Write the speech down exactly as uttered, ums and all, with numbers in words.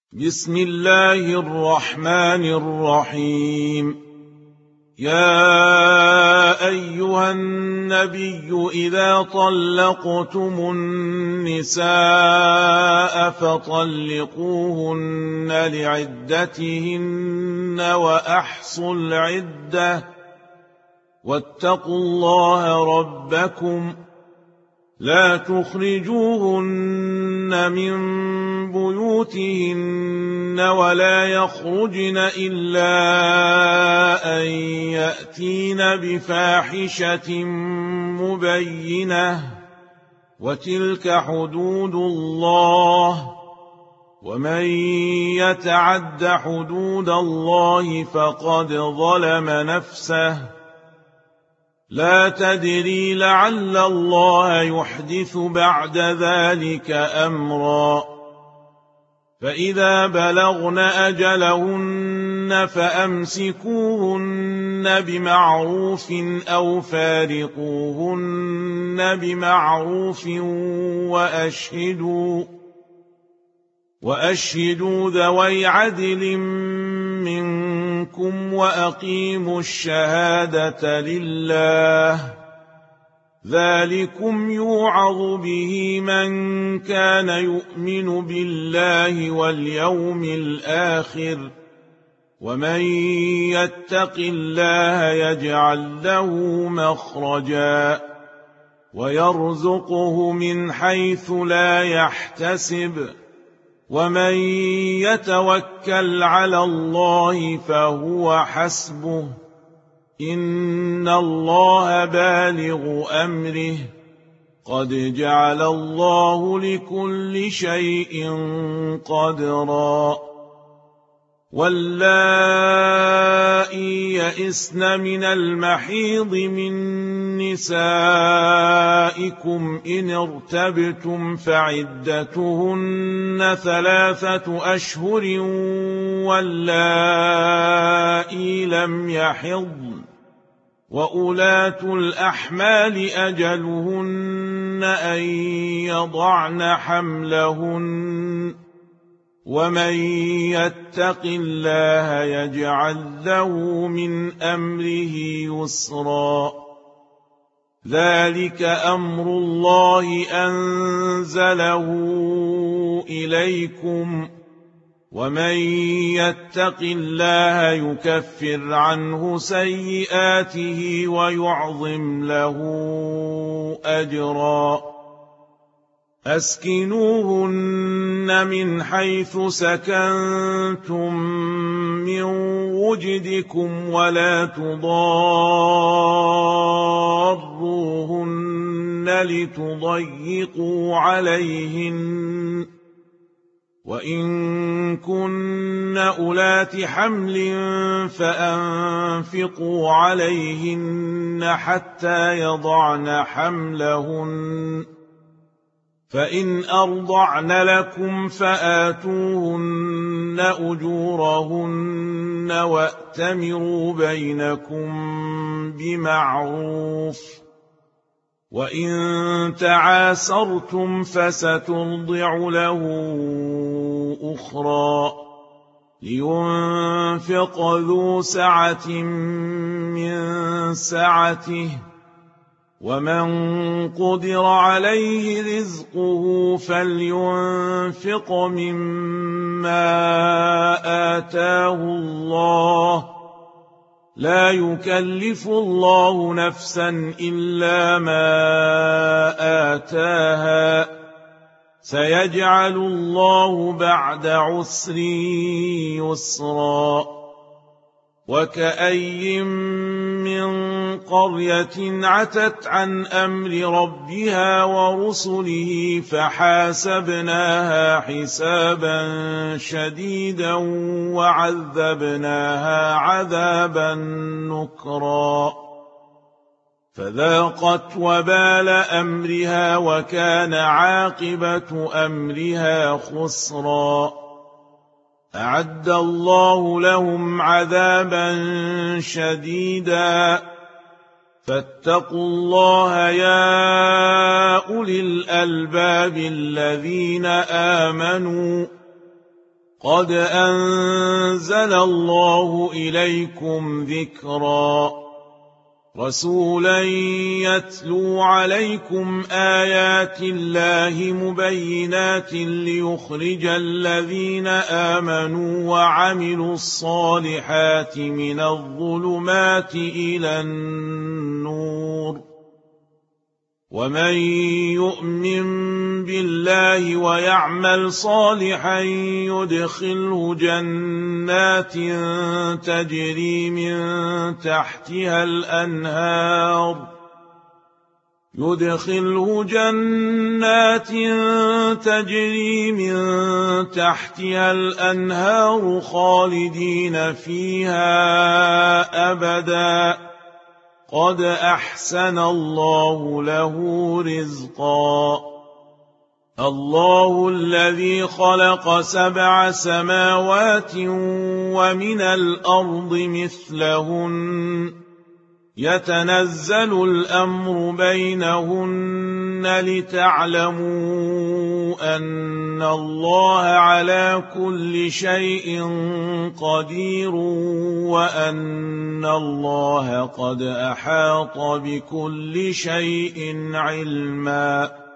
بسم الله الرحمن الرحيم. يا أيها النبي إذا طلقتم النساء فطلقوهن لعدتهن وأحصوا العدة واتقوا الله ربكم لا تخرجوهن من بيوتهن ولا يخرجن إلا أن يأتين بفاحشة مبينة وتلك حدود الله ومن يتعد حدود الله فقد ظلم نفسه لا تدري لعل الله يحدث بعد ذلك أمرا فإذا بلغن أجلهن فأمسكوهن بمعروف أو فارقوهن بمعروف وأشهدوا وأشهدوا ذوي عدل منكم وأقيموا الشهادة لله ذلكم يوعظ به من كان يؤمن بالله واليوم الآخر ومن يتق الله يجعل له مخرجا ويرزقه من حيث لا يحتسب ومن يتوكل على الله فهو حسبه إن الله بالغ أمره قد جعل الله لكل شيء قدرا واللائي يئسن من المحيض من نسائكم إن ارتبتم فعدتهن ثلاثة أشهر واللائي لم يحضن وأولاة الأحمال أجلهن أن يضعن حملهن ومن يتق الله يجعل له من أمره يسرا ذلك أمر الله أنزله إليكم ومن يتق الله يكفر عنه سيئاته ويعظم له أجرا أسكنوهن من حيث سكنتم من وجدكم ولا تضاروهن لتضيقوا عليهن وإن كن أولات حمل فأنفقوا عليهن حتى يضعن حملهن فإن أرضعن لكم فآتوهن أجورهن وأتمروا بينكم بمعروف وإن تعاسرتم فسترضع له أخرى لينفق ذو سعة من سعته ومن قدر عليه رزقه فلينفق مما آتاه الله لا يكلف الله نفسا إلا ما آتاها سيجعل الله بعد عسر يسرا وكأي من قرية عتت عن أمر ربها ورسله فحاسبناها حسابا شديدا وعذبناها عذابا نكرا فذاقت وبال أمرها وكان عاقبة أمرها خسرا أعد الله لهم عذابا شديدا فاتقوا الله يا أولي الألباب الذين آمنوا قد أنزل الله إليكم ذكرا رسولا يتلو عليكم آيات الله مبينات ليخرج الذين آمنوا وعملوا الصالحات من الظلمات إلى النور ومن يؤمن بالله ويعمل صالحا يدخله جنات تجري من تحتها الأنهار يدخله جنات تجري من تحتها الأنهار خالدين فيها أبدا قد أحسن الله له رزقا الله الذي خلق سبع سماوات ومن الأرض مثلهن يتنزل الأمر بينهن لتعلموا أن الله على كل شيء قدير وأن الله قد أحاط بكل شيء علما